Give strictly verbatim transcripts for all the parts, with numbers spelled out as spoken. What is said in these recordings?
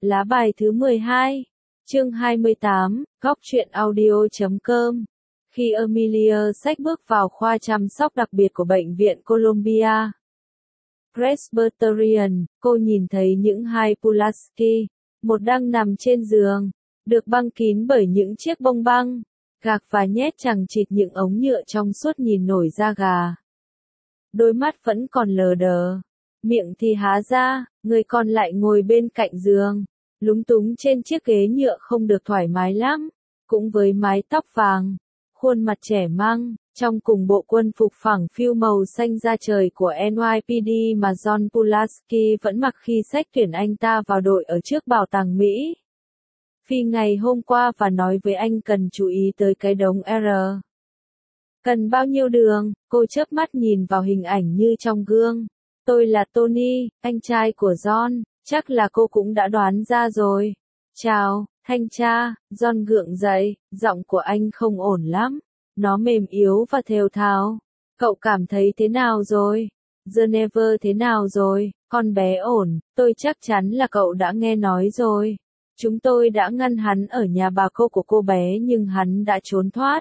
Lá bài thứ mười hai, chương hai mươi tám, góc truyện audio chấm com. Khi Emilia xách bước vào khoa chăm sóc đặc biệt của bệnh viện Columbia Presbyterian, cô nhìn thấy những hai Pulaski, một đang nằm trên giường, được băng kín bởi những chiếc bông băng, gạc và nhét chằng chịt những ống nhựa trong suốt nhìn nổi da gà. Đôi mắt vẫn còn lờ đờ, miệng thì há ra, người còn lại ngồi bên cạnh giường, lúng túng trên chiếc ghế nhựa không được thoải mái lắm, cũng với mái tóc vàng, khuôn mặt trẻ măng, trong cùng bộ quân phục phẳng phiu màu xanh da trời của en y pê đê mà John Pulaski vẫn mặc khi xách tuyển anh ta vào đội ở trước bảo tàng Mỹ. Phi ngày hôm qua và nói với anh cần chú ý tới cái đống R. Cần bao nhiêu đường, cô chớp mắt nhìn vào hình ảnh như trong gương. Tôi là Tony, anh trai của John, chắc là cô cũng đã đoán ra rồi. Chào, thanh tra, John gượng dậy, giọng của anh không ổn lắm. Nó mềm yếu và thều thào. Cậu cảm thấy thế nào rồi? Geneva thế nào rồi? Con bé ổn, tôi chắc chắn là cậu đã nghe nói rồi. Chúng tôi đã ngăn hắn ở nhà bà cô của cô bé nhưng hắn đã trốn thoát.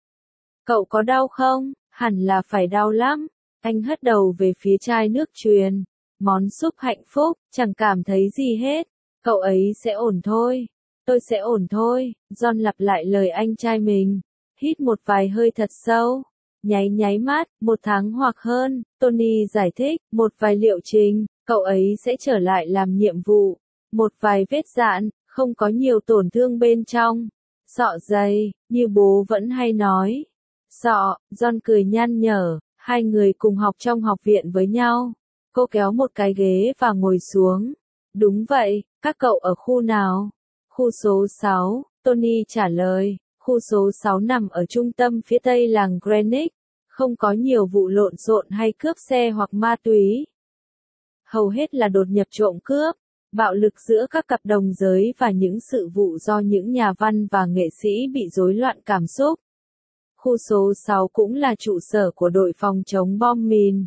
Cậu có đau không? Hẳn là phải đau lắm. Anh hất đầu về phía chai nước truyền. Món súp hạnh phúc, chẳng cảm thấy gì hết. Cậu ấy sẽ ổn thôi. Tôi sẽ ổn thôi. John lặp lại lời anh trai mình. Hít một vài hơi thật sâu. Nháy nháy mắt, một tháng hoặc hơn. Tony giải thích, một vài liệu trình, cậu ấy sẽ trở lại làm nhiệm vụ. Một vài vết dạn, không có nhiều tổn thương bên trong. Sọ dày, như bố vẫn hay nói. Sọ, John cười nhăn nhở, hai người cùng học trong học viện với nhau. Cô kéo một cái ghế và ngồi xuống. Đúng vậy, các cậu ở khu nào? Khu số sáu, Tony trả lời. Khu số sáu nằm ở trung tâm phía tây làng Greenwich. Không có nhiều vụ lộn xộn hay cướp xe hoặc ma túy. Hầu hết là đột nhập trộm cướp, bạo lực giữa các cặp đồng giới và những sự vụ do những nhà văn và nghệ sĩ bị rối loạn cảm xúc. Khu số sáu cũng là trụ sở của đội phòng chống bom mìn.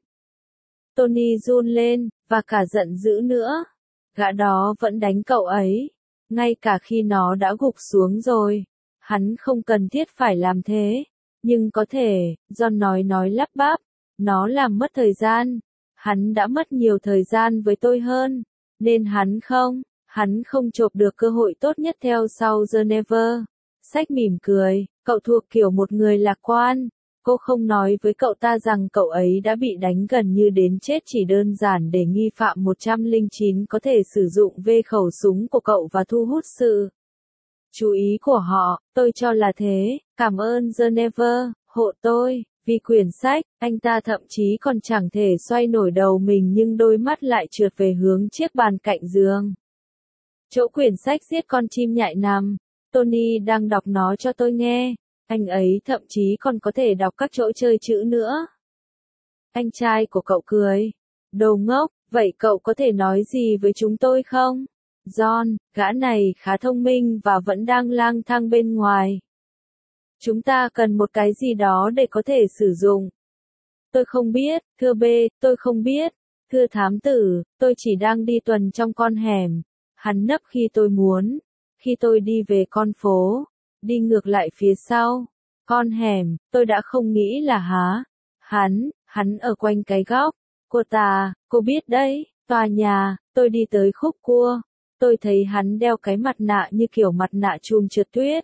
Tony run lên, và cả giận dữ nữa. Gã đó vẫn đánh cậu ấy, ngay cả khi nó đã gục xuống rồi. Hắn không cần thiết phải làm thế. Nhưng có thể, John nói nói lắp bắp. Nó làm mất thời gian. Hắn đã mất nhiều thời gian với tôi hơn. Nên hắn không, hắn không chộp được cơ hội tốt nhất theo sau Geneva. Sách mỉm cười, cậu thuộc kiểu một người lạc quan. Cô không nói với cậu ta rằng cậu ấy đã bị đánh gần như đến chết chỉ đơn giản để nghi phạm một trăm lẻ chín có thể sử dụng về khẩu súng của cậu và thu hút sự chú ý của họ. Tôi cho là thế, cảm ơn Geneva, hộ tôi. Vì quyển sách, anh ta thậm chí còn chẳng thể xoay nổi đầu mình nhưng đôi mắt lại trượt về hướng chiếc bàn cạnh giường. Chỗ quyển sách giết con chim nhại nằm. Tony đang đọc nó cho tôi nghe. Anh ấy thậm chí còn có thể đọc các chỗ chơi chữ nữa. Anh trai của cậu cười. Đồ ngốc, vậy cậu có thể nói gì với chúng tôi không? John, gã này khá thông minh và vẫn đang lang thang bên ngoài. Chúng ta cần một cái gì đó để có thể sử dụng. Tôi không biết, thưa B, tôi không biết. Thưa thám tử, tôi chỉ đang đi tuần trong con hẻm. Hắn nấp khi tôi muốn. Khi tôi đi về con phố. Đi ngược lại phía sau. Con hẻm, tôi đã không nghĩ là há. Hắn, hắn ở quanh cái góc. Cô ta, cô biết đấy, tòa nhà, tôi đi tới khúc cua. Tôi thấy hắn đeo cái mặt nạ như kiểu mặt nạ chùm trượt tuyết.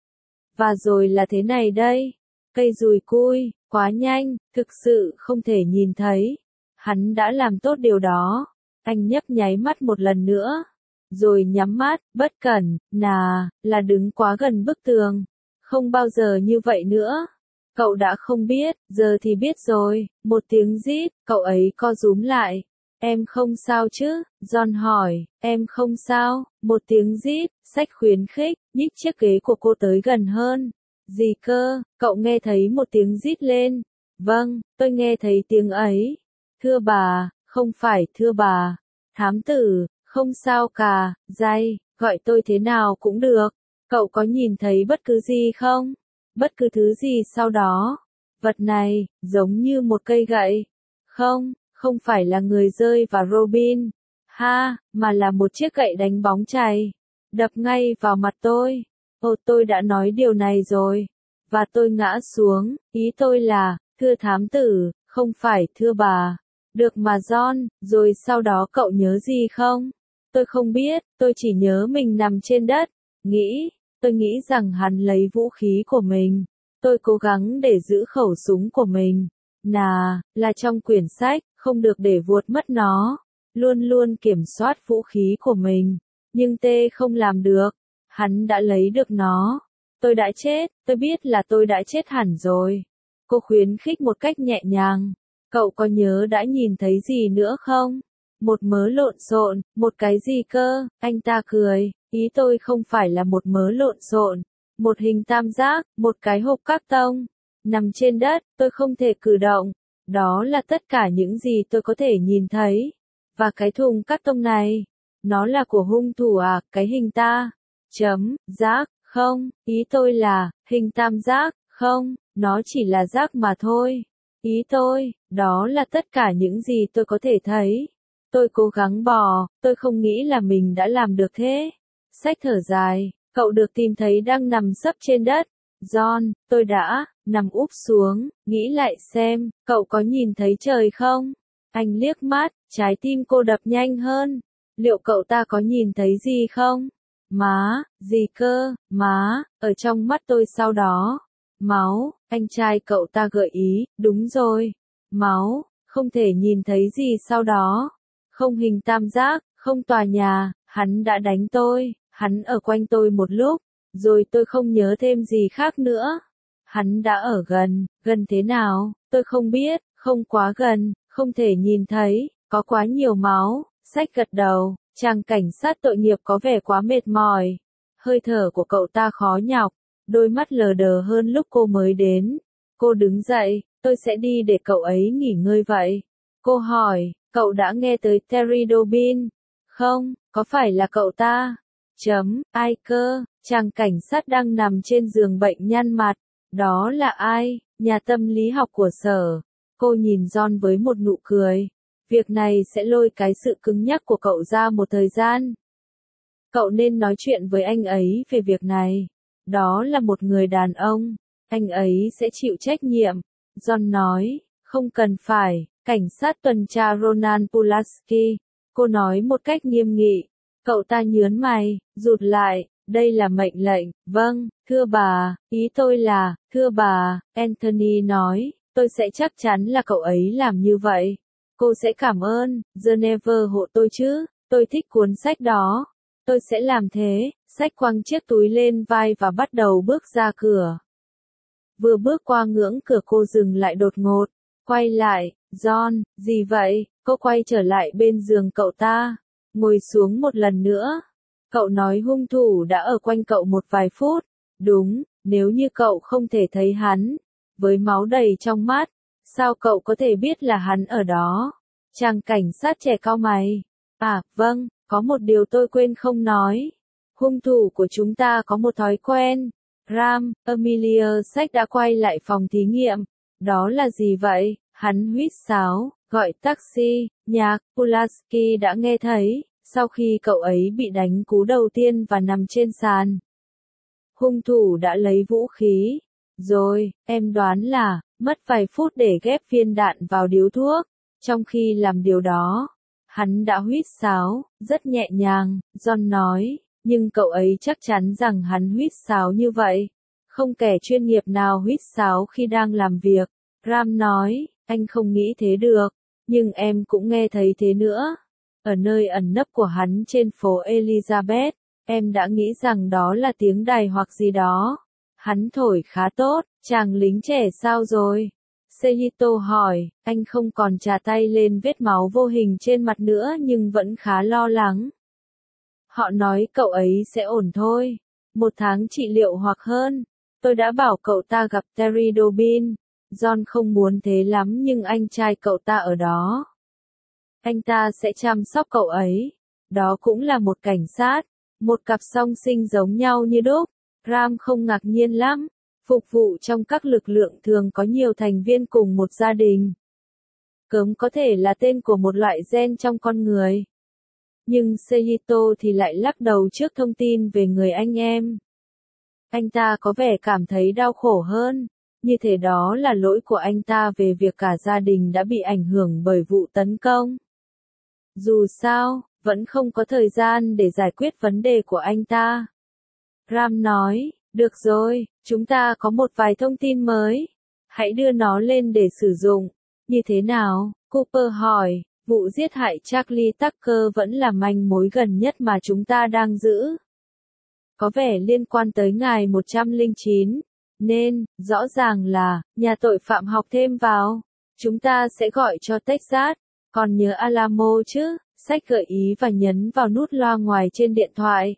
Và rồi là thế này đây. Cây dùi cui, quá nhanh, thực sự không thể nhìn thấy. Hắn đã làm tốt điều đó. Anh nhấp nháy mắt một lần nữa. Rồi nhắm mắt, bất cẩn, nà, là đứng quá gần bức tường. Không bao giờ như vậy nữa. Cậu đã không biết, giờ thì biết rồi. Một tiếng rít, cậu ấy co rúm lại. Em không sao chứ? John hỏi, em không sao? Một tiếng rít, sách khuyến khích, nhích chiếc ghế của cô tới gần hơn. Gì cơ? Cậu nghe thấy một tiếng rít lên. Vâng, tôi nghe thấy tiếng ấy. Thưa bà, không phải thưa bà. Thám tử, không sao cả, dây, gọi tôi thế nào cũng được. Cậu có nhìn thấy bất cứ gì không? Bất cứ thứ gì sau đó? Vật này, giống như một cây gậy. Không, không phải là người rơi và Robin. Ha, mà là một chiếc gậy đánh bóng chày, đập ngay vào mặt tôi. Ồ, tôi đã nói điều này rồi. Và tôi ngã xuống, ý tôi là, thưa thám tử, không phải thưa bà. Được mà John, rồi sau đó cậu nhớ gì không? Tôi không biết, tôi chỉ nhớ mình nằm trên đất. Nghĩ, tôi nghĩ rằng hắn lấy vũ khí của mình. Tôi cố gắng để giữ khẩu súng của mình. Nà, là trong quyển sách, không được để vuột mất nó. Luôn luôn kiểm soát vũ khí của mình. Nhưng T không làm được. Hắn đã lấy được nó. Tôi đã chết, tôi biết là tôi đã chết hẳn rồi. Cô khuyến khích một cách nhẹ nhàng. Cậu có nhớ đã nhìn thấy gì nữa không? Một mớ lộn xộn, một cái gì cơ? Anh ta cười, ý tôi không phải là một mớ lộn xộn. Một hình tam giác, một cái hộp cát tông. Nằm trên đất, tôi không thể cử động. Đó là tất cả những gì tôi có thể nhìn thấy. Và cái thùng cát tông này, nó là của hung thủ à, cái hình ta. Chấm, giác, không, ý tôi là, hình tam giác, không, nó chỉ là giác mà thôi. Ý tôi, đó là tất cả những gì tôi có thể thấy. Tôi cố gắng bò, tôi không nghĩ là mình đã làm được thế. Sách thở dài, cậu được tìm thấy đang nằm sấp trên đất. John, tôi đã, nằm úp xuống, nghĩ lại xem, cậu có nhìn thấy trời không? Anh liếc mắt, trái tim cô đập nhanh hơn. Liệu cậu ta có nhìn thấy gì không? Má, gì cơ, má, ở trong mắt tôi sau đó. Máu, anh trai cậu ta gợi ý, đúng rồi. Máu, không thể nhìn thấy gì sau đó. Không hình tam giác, không tòa nhà, hắn đã đánh tôi, hắn ở quanh tôi một lúc, rồi tôi không nhớ thêm gì khác nữa. Hắn đã ở gần, gần thế nào, tôi không biết, không quá gần, không thể nhìn thấy, có quá nhiều máu. Sách gật đầu, chàng cảnh sát tội nghiệp có vẻ quá mệt mỏi. Hơi thở của cậu ta khó nhọc, đôi mắt lờ đờ hơn lúc cô mới đến. Cô đứng dậy, tôi sẽ đi để cậu ấy nghỉ ngơi vậy. Cô hỏi, cậu đã nghe tới Terry Dobbin? Không, có phải là cậu ta? Chấm, ai cơ, chàng cảnh sát đang nằm trên giường bệnh nhăn mặt. Đó là ai? Nhà tâm lý học của sở. Cô nhìn John với một nụ cười. Việc này sẽ lôi cái sự cứng nhắc của cậu ra một thời gian. Cậu nên nói chuyện với anh ấy về việc này. Đó là một người đàn ông. Anh ấy sẽ chịu trách nhiệm. John nói, không cần phải. Cảnh sát tuần tra Ronan Pulaski. Cô nói một cách nghiêm nghị. Cậu ta nhớn mày, rụt lại. Đây là mệnh lệnh. Vâng, thưa bà, ý tôi là, thưa bà, Anthony nói, tôi sẽ chắc chắn là cậu ấy làm như vậy. Cô sẽ cảm ơn, Geneva hộ tôi chứ, tôi thích cuốn sách đó. Tôi sẽ làm thế, sách quăng chiếc túi lên vai và bắt đầu bước ra cửa. Vừa bước qua ngưỡng cửa cô dừng lại đột ngột, quay lại, John, gì vậy? Cô quay trở lại bên giường cậu ta, ngồi xuống một lần nữa. Cậu nói hung thủ đã ở quanh cậu một vài phút. Đúng, nếu như cậu không thể thấy hắn, với máu đầy trong mắt, sao cậu có thể biết là hắn ở đó? Chàng cảnh sát trẻ cau mày. À, vâng, có một điều tôi quên không nói. Hung thủ của chúng ta có một thói quen. Ram, Amelia Sách đã quay lại phòng thí nghiệm. Đó là gì vậy? Hắn huýt sáo, gọi taxi, nhạc, Pulaski đã nghe thấy, sau khi cậu ấy bị đánh cú đầu tiên và nằm trên sàn. Hung thủ đã lấy vũ khí. Rồi, em đoán là, mất vài phút để ghép viên đạn vào điếu thuốc. Trong khi làm điều đó, hắn đã huýt sáo, rất nhẹ nhàng, John nói, nhưng cậu ấy chắc chắn rằng hắn huýt sáo như vậy. Không kẻ chuyên nghiệp nào huýt sáo khi đang làm việc. Ram nói, anh không nghĩ thế được, nhưng em cũng nghe thấy thế nữa. Ở nơi ẩn nấp của hắn trên phố Elizabeth, em đã nghĩ rằng đó là tiếng đài hoặc gì đó. Hắn thổi khá tốt, chàng lính trẻ sao rồi? Sejito hỏi, anh không còn chà tay lên vết máu vô hình trên mặt nữa nhưng vẫn khá lo lắng. Họ nói cậu ấy sẽ ổn thôi. Một tháng trị liệu hoặc hơn. Tôi đã bảo cậu ta gặp Terry Dobbin. John không muốn thế lắm nhưng anh trai cậu ta ở đó. Anh ta sẽ chăm sóc cậu ấy. Đó cũng là một cảnh sát. Một cặp song sinh giống nhau như đúc. Ram không ngạc nhiên lắm. Phục vụ trong các lực lượng thường có nhiều thành viên cùng một gia đình. Cớm có thể là tên của một loại gen trong con người. Nhưng Seihito thì lại lắc đầu trước thông tin về người anh em. Anh ta có vẻ cảm thấy đau khổ hơn, như thể đó là lỗi của anh ta về việc cả gia đình đã bị ảnh hưởng bởi vụ tấn công. Dù sao, vẫn không có thời gian để giải quyết vấn đề của anh ta. Ram nói, được rồi, chúng ta có một vài thông tin mới. Hãy đưa nó lên để sử dụng. Như thế nào? Cooper hỏi, vụ giết hại Charlie Tucker vẫn là manh mối gần nhất mà chúng ta đang giữ. Có vẻ liên quan tới ngài một trăm lẻ chín, nên, rõ ràng là, nhà tội phạm học thêm vào. Chúng ta sẽ gọi cho Texas, còn nhớ Alamo chứ, sách gợi ý và nhấn vào nút loa ngoài trên điện thoại.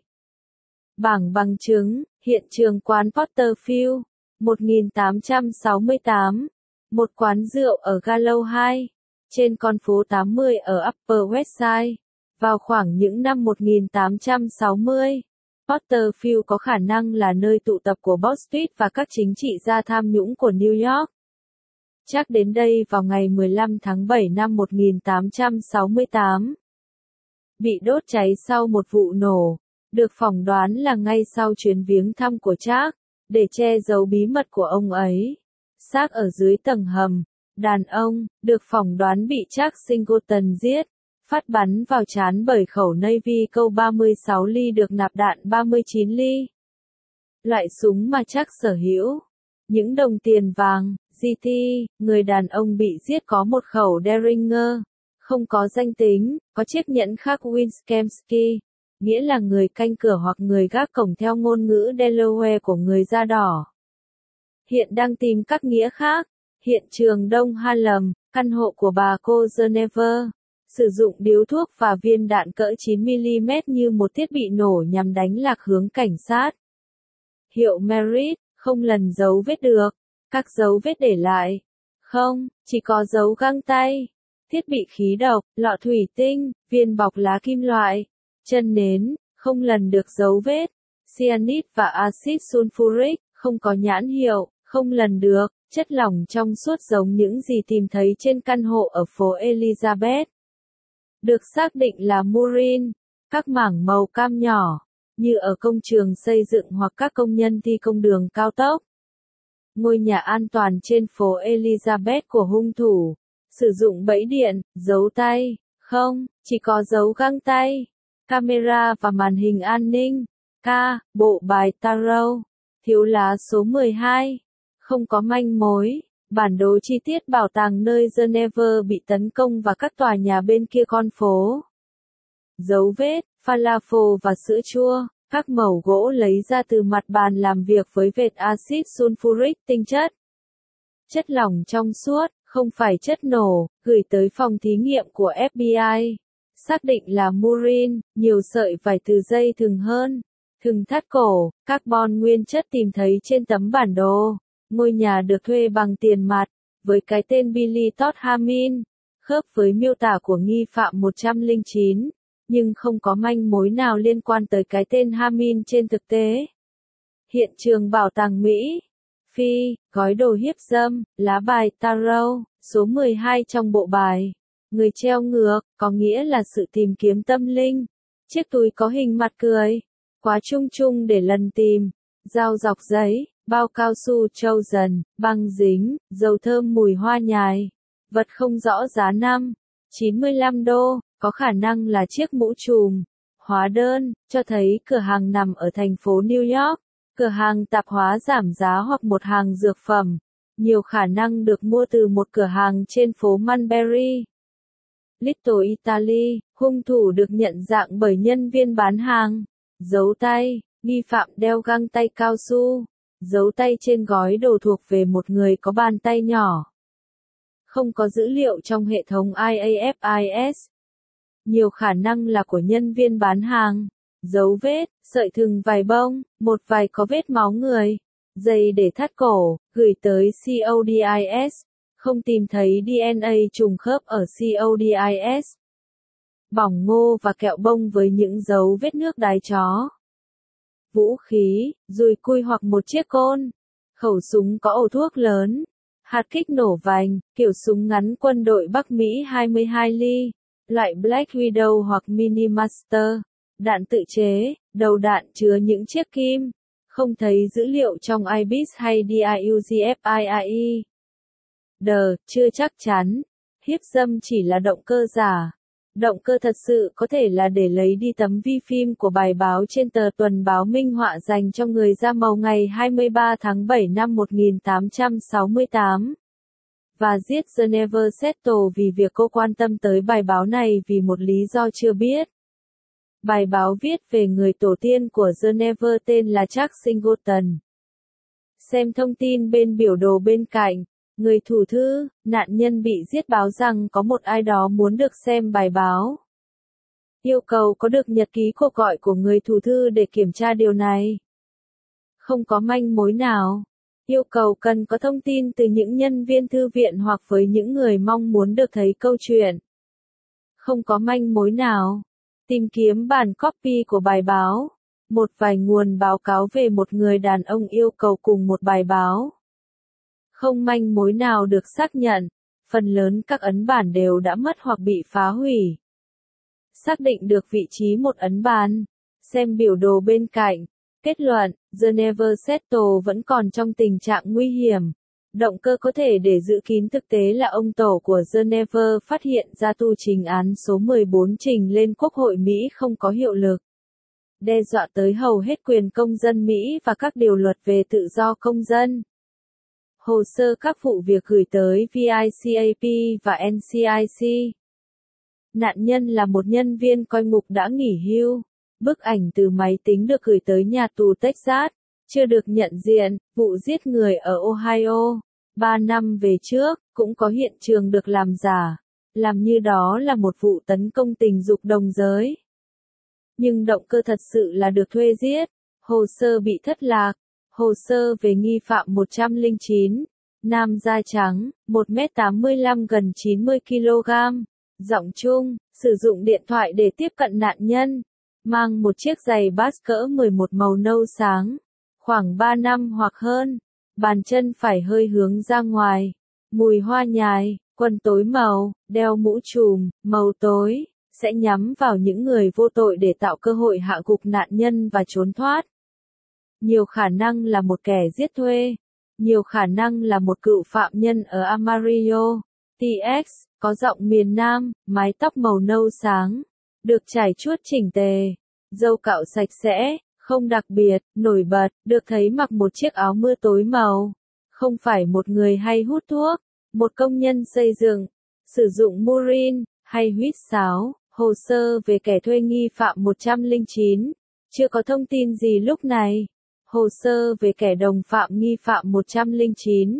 Bảng bằng chứng, hiện trường quán Porterfield, một nghìn tám trăm sáu mươi tám, một quán rượu ở Gallow hai, trên con phố tám mươi ở Upper West Side, vào khoảng những năm một nghìn tám trăm sáu mươi. Porterfield có khả năng là nơi tụ tập của Wall Street và các chính trị gia tham nhũng của New York. Chắc đến đây vào ngày mười lăm tháng bảy năm một nghìn tám trăm sáu mươi tám. Bị đốt cháy sau một vụ nổ, được phỏng đoán là ngay sau chuyến viếng thăm của Charles, để che giấu bí mật của ông ấy. Xác ở dưới tầng hầm, đàn ông, được phỏng đoán bị Charles Singleton giết, phát bắn vào trán bởi khẩu Navy câu ba mươi sáu ly được nạp đạn ba mươi chín ly. Loại súng mà Charles sở hữu. Những đồng tiền vàng, giê tê, người đàn ông bị giết có một khẩu Derringer, không có danh tính, có chiếc nhẫn khắc Winskemski, nghĩa là người canh cửa hoặc người gác cổng theo ngôn ngữ Delaware của người da đỏ. Hiện đang tìm các nghĩa khác. Hiện trường Đông Harlem, căn hộ của bà cô Geneva, sử dụng điếu thuốc và viên đạn cỡ chín mi li mét như một thiết bị nổ nhằm đánh lạc hướng cảnh sát. Hiệu Merit, không lần dấu vết được. Các dấu vết để lại. Không, chỉ có dấu găng tay. Thiết bị khí độc, lọ thủy tinh, viên bọc lá kim loại, chân nến, không lần được dấu vết. Cyanide và axit sulfuric, không có nhãn hiệu, không lần được. Chất lỏng trong suốt giống những gì tìm thấy trên căn hộ ở phố Elizabeth. Được xác định là murin, các mảng màu cam nhỏ, như ở công trường xây dựng hoặc các công nhân thi công đường cao tốc. Ngôi nhà an toàn trên phố Elizabeth của hung thủ, sử dụng bẫy điện, dấu tay, không, chỉ có dấu găng tay, camera và màn hình an ninh, K, bộ bài tarot, thiếu lá số mười hai. Không có manh mối, bản đồ chi tiết bảo tàng nơi Geneva bị tấn công và các tòa nhà bên kia con phố. Dấu vết, falafel và sữa chua, các mẩu gỗ lấy ra từ mặt bàn làm việc với vệt axit sulfuric tinh chất. Chất lỏng trong suốt, không phải chất nổ, gửi tới phòng thí nghiệm của ép bê i. Xác định là murin, nhiều sợi vải từ dây thừng hơn. Thừng thắt cổ, carbon nguyên chất tìm thấy trên tấm bản đồ. Ngôi nhà được thuê bằng tiền mặt, với cái tên Billy Todd Hamin, khớp với miêu tả của nghi phạm một trăm lẻ chín, nhưng không có manh mối nào liên quan tới cái tên Hamin trên thực tế. Hiện trường bảo tàng Mỹ. Phi, gói đồ hiếp dâm, lá bài tarot, số mười hai trong bộ bài. Người treo ngược, có nghĩa là sự tìm kiếm tâm linh. Chiếc túi có hình mặt cười, quá chung chung để lần tìm. Dao dọc giấy. Bao cao su trâu dần, băng dính, dầu thơm mùi hoa nhài. Vật không rõ giá năm, chín mươi lăm đô, có khả năng là chiếc mũ trùm. Hóa đơn, cho thấy cửa hàng nằm ở thành phố New York. Cửa hàng tạp hóa giảm giá hoặc một hàng dược phẩm. Nhiều khả năng được mua từ một cửa hàng trên phố Mulberry. Little Italy, hung thủ được nhận dạng bởi nhân viên bán hàng. Dấu tay, nghi phạm đeo găng tay cao su. Dấu tay trên gói đồ thuộc về một người có bàn tay nhỏ. Không có dữ liệu trong hệ thống i a ép i ét. Nhiều khả năng là của nhân viên bán hàng. Dấu vết, sợi thừng vài bông, một vài có vết máu người. Dây để thắt cổ, gửi tới codis. Không tìm thấy đê en a trùng khớp ở codis. Bỏng ngô và kẹo bông với những dấu vết nước đái chó. Vũ khí, dùi cui hoặc một chiếc côn. Khẩu súng có ổ thuốc lớn. Hạt kích nổ vành, kiểu súng ngắn quân đội Bắc Mỹ hai mươi hai ly. loại Black Widow hoặc Mini Master, đạn tự chế, đầu đạn chứa những chiếc kim, không thấy dữ liệu trong i bê i ét hay DIUGFIRE. D. Chưa chắc chắn, hiếp dâm chỉ là động cơ giả. Động cơ thật sự có thể là để lấy đi tấm vi phim của bài báo trên tờ Tuần báo Minh Họa dành cho người da màu ngày hai mươi ba tháng bảy năm một nghìn tám trăm sáu mươi tám. Và giết Geneva Settle vì việc cô quan tâm tới bài báo này vì một lý do chưa biết. Bài báo viết về người tổ tiên của Geneva tên là Jack Singleton. Xem thông tin bên biểu đồ bên cạnh. Người thủ thư, nạn nhân bị giết báo rằng có một ai đó muốn được xem bài báo. Yêu cầu có được nhật ký cuộc gọi của người thủ thư để kiểm tra điều này. Không có manh mối nào. Yêu cầu cần có thông tin từ những nhân viên thư viện hoặc với những người mong muốn được thấy câu chuyện. Không có manh mối nào. Tìm kiếm bản copy của bài báo. Một vài nguồn báo cáo về một người đàn ông yêu cầu cùng một bài báo. Không manh mối nào được xác nhận, phần lớn các ấn bản đều đã mất hoặc bị phá hủy. Xác định được vị trí một ấn bản, xem biểu đồ bên cạnh, kết luận, Geneva Settle vẫn còn trong tình trạng nguy hiểm. Động cơ có thể để giữ kín thực tế là ông tổ của Geneva phát hiện ra tu trình án số mười bốn trình lên Quốc hội Mỹ không có hiệu lực. Đe dọa tới hầu hết quyền công dân Mỹ và các điều luật về tự do công dân. Hồ sơ các vụ việc gửi tới vê i xê a pê và en xê i xê. Nạn nhân là một nhân viên coi ngục đã nghỉ hưu. Bức ảnh từ máy tính được gửi tới nhà tù Texas, chưa được nhận diện. Vụ giết người ở Ohio, ba năm về trước, cũng có hiện trường được làm giả, làm như đó là một vụ tấn công tình dục đồng giới. Nhưng động cơ thật sự là được thuê giết. Hồ sơ bị thất lạc. Hồ sơ về nghi phạm một trăm lẻ chín, nam da trắng, một mét tám mươi lăm gần chín mươi ki lô gam, giọng trung, sử dụng điện thoại để tiếp cận nạn nhân, mang một chiếc giày Bass cỡ mười một màu nâu sáng, khoảng ba năm hoặc hơn, bàn chân phải hơi hướng ra ngoài, mùi hoa nhài, quần tối màu, đeo mũ trùm, màu tối, sẽ nhắm vào những người vô tội để tạo cơ hội hạ gục nạn nhân và trốn thoát. Nhiều khả năng là một kẻ giết thuê. Nhiều khả năng là một cựu phạm nhân ở Amarillo, Texas, có giọng miền Nam, mái tóc màu nâu sáng, được chải chuốt chỉnh tề, râu cạo sạch sẽ, không đặc biệt, nổi bật, được thấy mặc một chiếc áo mưa tối màu. Không phải một người hay hút thuốc, một công nhân xây dựng, sử dụng murin, hay huýt sáo. Hồ sơ về kẻ thuê nghi phạm một trăm lẻ chín, chưa có thông tin gì lúc này. Hồ sơ về kẻ đồng phạm nghi phạm một trăm lẻ chín.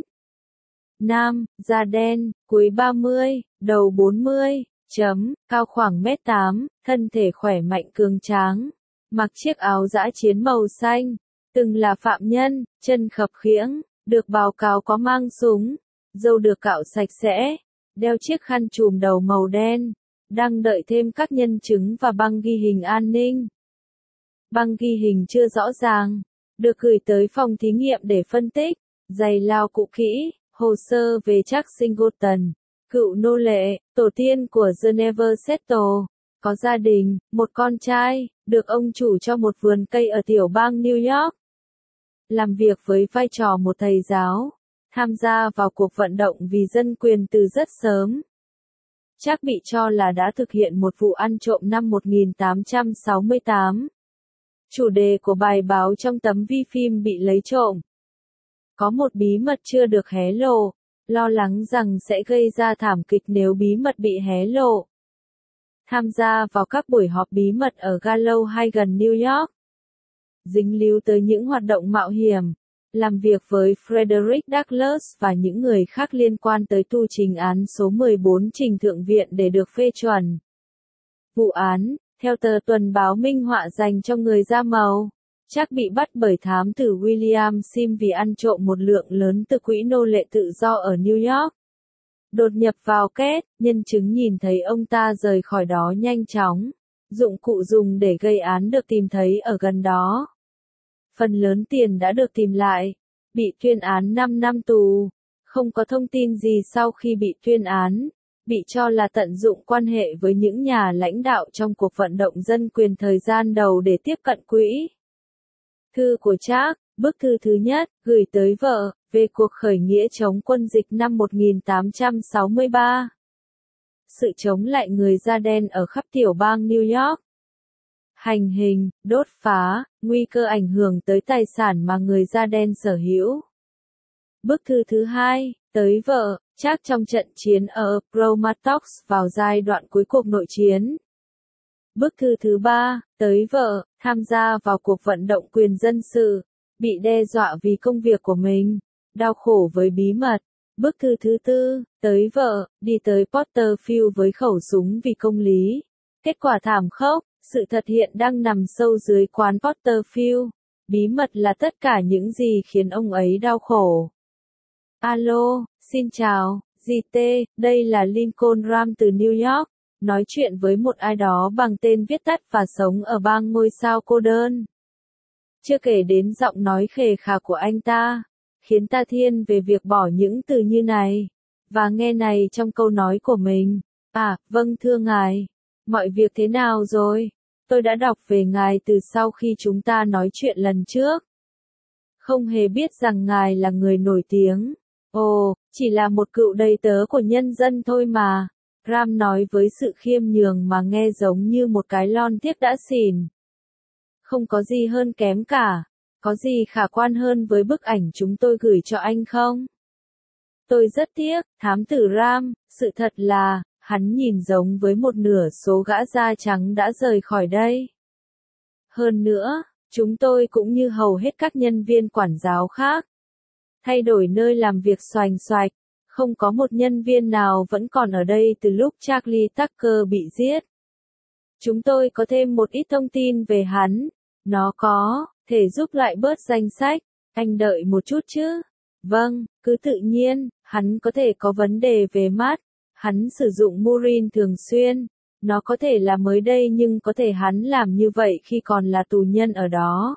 Nam, da đen, cuối ba mươi, đầu bốn mươi, chấm, cao khoảng mét tám, thân thể khỏe mạnh cường tráng, mặc chiếc áo dã chiến màu xanh, từng là phạm nhân, chân khập khiễng, được báo cáo có mang súng, râu được cạo sạch sẽ, đeo chiếc khăn trùm đầu màu đen, đang đợi thêm các nhân chứng và băng ghi hình an ninh. Băng ghi hình chưa rõ ràng. Được gửi tới phòng thí nghiệm để phân tích, giày lao cũ kỹ, hồ sơ về Jack Singleton, cựu nô lệ, tổ tiên của Geneva Settle, có gia đình, một con trai, được ông chủ cho một vườn cây ở tiểu bang New York. Làm việc với vai trò một thầy giáo, tham gia vào cuộc vận động vì dân quyền từ rất sớm. Jack bị cho là đã thực hiện một vụ ăn trộm năm một nghìn tám trăm sáu mươi tám. Chủ đề của bài báo trong tấm vi phim bị lấy trộm. Có một bí mật chưa được hé lộ, lo lắng rằng sẽ gây ra thảm kịch nếu bí mật bị hé lộ. Tham gia vào các buổi họp bí mật ở Gallows hay gần New York. Dính líu tới những hoạt động mạo hiểm. Làm việc với Frederick Douglass và những người khác liên quan tới tu trình án số mười bốn trình thượng viện để được phê chuẩn. Vụ án, theo tờ Tuần báo Minh Họa dành cho người da màu, Jack bị bắt bởi thám tử William Sim vì ăn trộm một lượng lớn từ quỹ nô lệ tự do ở New York. Đột nhập vào két, nhân chứng nhìn thấy ông ta rời khỏi đó nhanh chóng. Dụng cụ dùng để gây án được tìm thấy ở gần đó. Phần lớn tiền đã được tìm lại. Bị tuyên án năm năm tù. Không có thông tin gì sau khi bị tuyên án. bị cho là tận dụng quan hệ với những nhà lãnh đạo trong cuộc vận động dân quyền thời gian đầu để tiếp cận quỹ. Thư của Charles, bức thư thứ nhất, gửi tới vợ, về cuộc khởi nghĩa chống quân dịch năm một nghìn tám trăm sáu mươi ba. Sự chống lại người da đen ở khắp tiểu bang New York. Hành hình, đốt phá, nguy cơ ảnh hưởng tới tài sản mà người da đen sở hữu. Bức thư thứ hai, tới vợ, Charles trong trận chiến ở Appomattox vào giai đoạn cuối cuộc nội chiến. Bức thư thứ ba, tới vợ, tham gia vào cuộc vận động quyền dân sự, bị đe dọa vì công việc của mình, đau khổ với bí mật. Bức thư thứ tư, tới vợ, đi tới Porterfield với khẩu súng vì công lý. Kết quả thảm khốc, sự thật hiện đang nằm sâu dưới quán Porterfield. Bí mật là tất cả những gì khiến ông ấy đau khổ. Alo, xin chào, giê tê, đây là Lincoln Ram từ New York, nói chuyện với một ai đó bằng tên viết tắt và sống ở bang ngôi sao cô đơn. Chưa kể đến giọng nói khề khà của anh ta, khiến ta thiên về việc bỏ những từ như này, và nghe này trong câu nói của mình. À, vâng thưa ngài, mọi việc thế nào rồi? Tôi đã đọc về ngài từ sau khi chúng ta nói chuyện lần trước. Không hề biết rằng ngài là người nổi tiếng. Ồ, chỉ là một cựu đầy tớ của nhân dân thôi mà. Ram nói với sự khiêm nhường mà nghe giống như một cái lon tiếp đã xỉn. Không có gì hơn kém cả. Có gì khả quan hơn với bức ảnh chúng tôi gửi cho anh không? Tôi rất tiếc, thám tử Ram, sự thật là, hắn nhìn giống với một nửa số gã da trắng đã rời khỏi đây. Hơn nữa, chúng tôi cũng như hầu hết các nhân viên quản giáo khác. Thay đổi nơi làm việc xoành xoạch, không có một nhân viên nào vẫn còn ở đây từ lúc Charlie Tucker bị giết. Chúng tôi có thêm một ít thông tin về hắn. Nó có thể giúp lại bớt danh sách. Anh đợi một chút chứ? Vâng, cứ tự nhiên, hắn có thể có vấn đề về mắt. Hắn sử dụng Murin thường xuyên. Nó có thể là mới đây nhưng có thể hắn làm như vậy khi còn là tù nhân ở đó.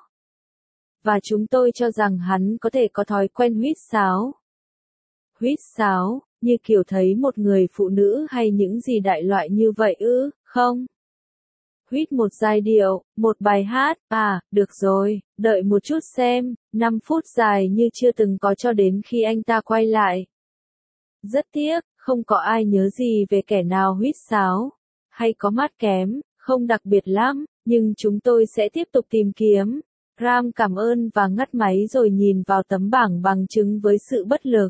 Và chúng tôi cho rằng hắn có thể có thói quen huýt sáo. Huýt sáo, như kiểu thấy một người phụ nữ hay những gì đại loại như vậy ư, không? Huýt một giai điệu, một bài hát, à, được rồi, đợi một chút xem, năm phút dài như chưa từng có cho đến khi anh ta quay lại. Rất tiếc, không có ai nhớ gì về kẻ nào huýt sáo, hay có mắt kém, không đặc biệt lắm, nhưng chúng tôi sẽ tiếp tục tìm kiếm. Ram cảm ơn và ngắt máy rồi nhìn vào tấm bảng bằng chứng với sự bất lực.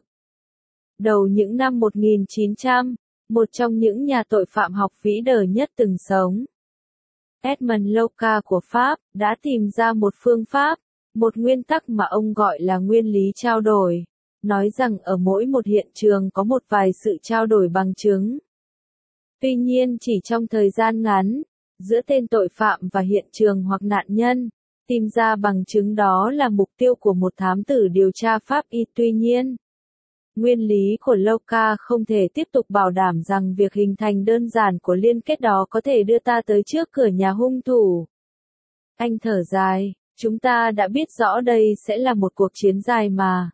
Đầu những năm một nghìn chín trăm, một trong những nhà tội phạm học vĩ đại nhất từng sống, Edmond Louca của Pháp, đã tìm ra một phương pháp, một nguyên tắc mà ông gọi là nguyên lý trao đổi, nói rằng ở mỗi một hiện trường có một vài sự trao đổi bằng chứng. Tuy nhiên chỉ trong thời gian ngắn, giữa tên tội phạm và hiện trường hoặc nạn nhân, tìm ra bằng chứng đó là mục tiêu của một thám tử điều tra pháp y. Tuy nhiên, nguyên lý của Louca không thể tiếp tục bảo đảm rằng việc hình thành đơn giản của liên kết đó có thể đưa ta tới trước cửa nhà hung thủ. Anh thở dài, chúng ta đã biết rõ đây sẽ là một cuộc chiến dài mà.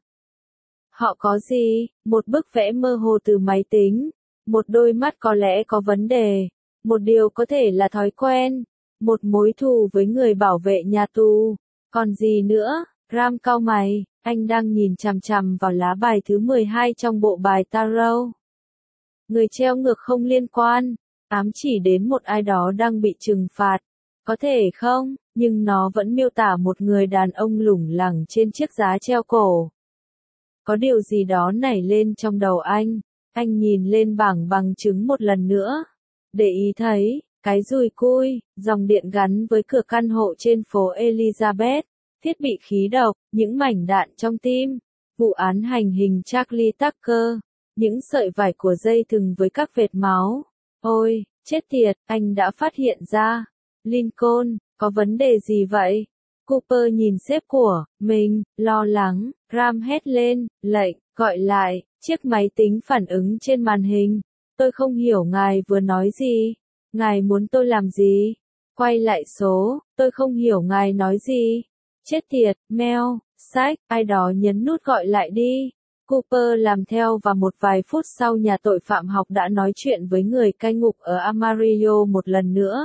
Họ có gì? Một bức vẽ mơ hồ từ máy tính, một đôi mắt có lẽ có vấn đề, một điều có thể là thói quen, một mối thù với người bảo vệ nhà tù, còn gì nữa? Ram cau mày, anh đang nhìn chằm chằm vào lá bài thứ mười hai trong bộ bài tarot. Người treo ngược không liên quan, ám chỉ đến một ai đó đang bị trừng phạt. Có thể không, nhưng nó vẫn miêu tả một người đàn ông lủng lẳng trên chiếc giá treo cổ. Có điều gì đó nảy lên trong đầu anh, anh nhìn lên bảng bằng chứng một lần nữa. Để ý thấy, cái dùi cui, dòng điện gắn với cửa căn hộ trên phố Elizabeth, thiết bị khí độc, những mảnh đạn trong tim, vụ án hành hình Charlie Tucker, những sợi vải của dây thừng với các vệt máu. Ôi, chết tiệt, anh đã phát hiện ra. Lincoln, có vấn đề gì vậy? Cooper nhìn sếp của mình, lo lắng, Ram hét lên, lệnh, gọi lại, chiếc máy tính phản ứng trên màn hình. Tôi không hiểu ngài vừa nói gì. Ngài muốn tôi làm gì? Quay lại số, tôi không hiểu ngài nói gì. Chết tiệt, Mel, sách, ai đó nhấn nút gọi lại đi. Cooper làm theo và một vài phút sau nhà tội phạm học đã nói chuyện với người cai ngục ở Amarillo một lần nữa.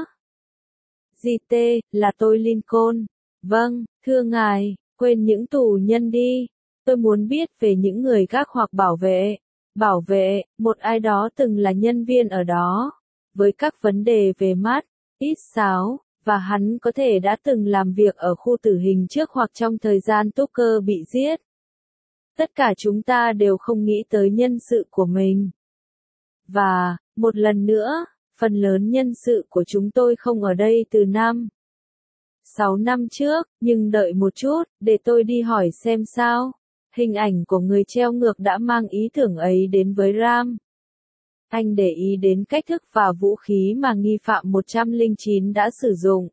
giê tê, là tôi Lincoln. Vâng, thưa ngài, quên những tù nhân đi. Tôi muốn biết về những người gác hoặc bảo vệ. Bảo vệ, một ai đó từng là nhân viên ở đó. Với các vấn đề về mắt, ít sáo, và hắn có thể đã từng làm việc ở khu tử hình trước hoặc trong thời gian Tucker bị giết. Tất cả chúng ta đều không nghĩ tới nhân sự của mình. Và, một lần nữa, phần lớn nhân sự của chúng tôi không ở đây từ năm sáu năm trước, nhưng đợi một chút, để tôi đi hỏi xem sao. Hình ảnh của người treo ngược đã mang ý tưởng ấy đến với Ram. Anh để ý đến cách thức và vũ khí mà nghi phạm một trăm lẻ chín đã sử dụng.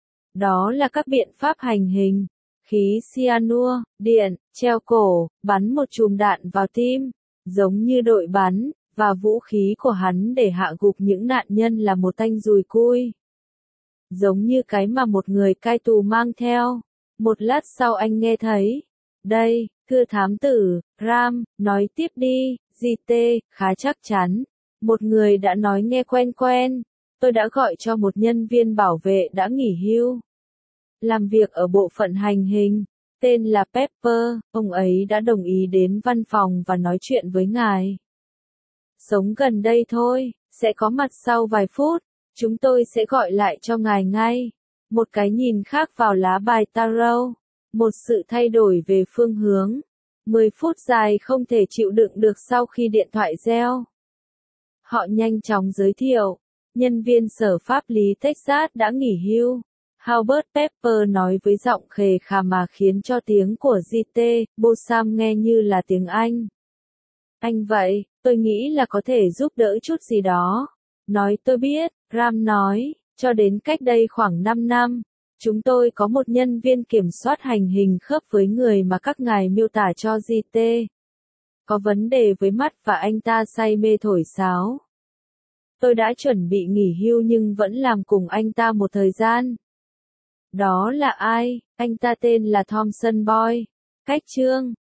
Đó là các biện pháp hành hình, khí cyanua, điện, treo cổ, bắn một chùm đạn vào tim, giống như đội bắn, và vũ khí của hắn để hạ gục những nạn nhân là một thanh dùi cui. Giống như cái mà một người cai tù mang theo. Một lát sau anh nghe thấy. Đây, thưa thám tử, Ram, nói tiếp đi, giê tê, khá chắc chắn. Một người đã nói nghe quen quen. Tôi đã gọi cho một nhân viên bảo vệ đã nghỉ hưu. Làm việc ở bộ phận hành hình. Tên là Pepper, ông ấy đã đồng ý đến văn phòng và nói chuyện với ngài. Sống gần đây thôi, sẽ có mặt sau vài phút. Chúng tôi sẽ gọi lại cho ngài ngay. Một cái nhìn khác vào lá bài tarot. Một sự thay đổi về phương hướng. mười phút dài không thể chịu đựng được sau khi điện thoại reo. Họ nhanh chóng giới thiệu. Nhân viên sở pháp lý Texas đã nghỉ hưu. Howard Pepper nói với giọng khề khà mà khiến cho tiếng của giê tê, Bossam nghe như là tiếng Anh. Anh vậy, tôi nghĩ là có thể giúp đỡ chút gì đó. Nói tôi biết, Ram nói, cho đến cách đây khoảng năm năm, chúng tôi có một nhân viên kiểm soát hành hình khớp với người mà các ngài miêu tả cho giê tê. Có vấn đề với mắt và anh ta say mê thổi sáo. Tôi đã chuẩn bị nghỉ hưu nhưng vẫn làm cùng anh ta một thời gian. Đó là ai? Anh ta tên là Thompson Boy. Cách chương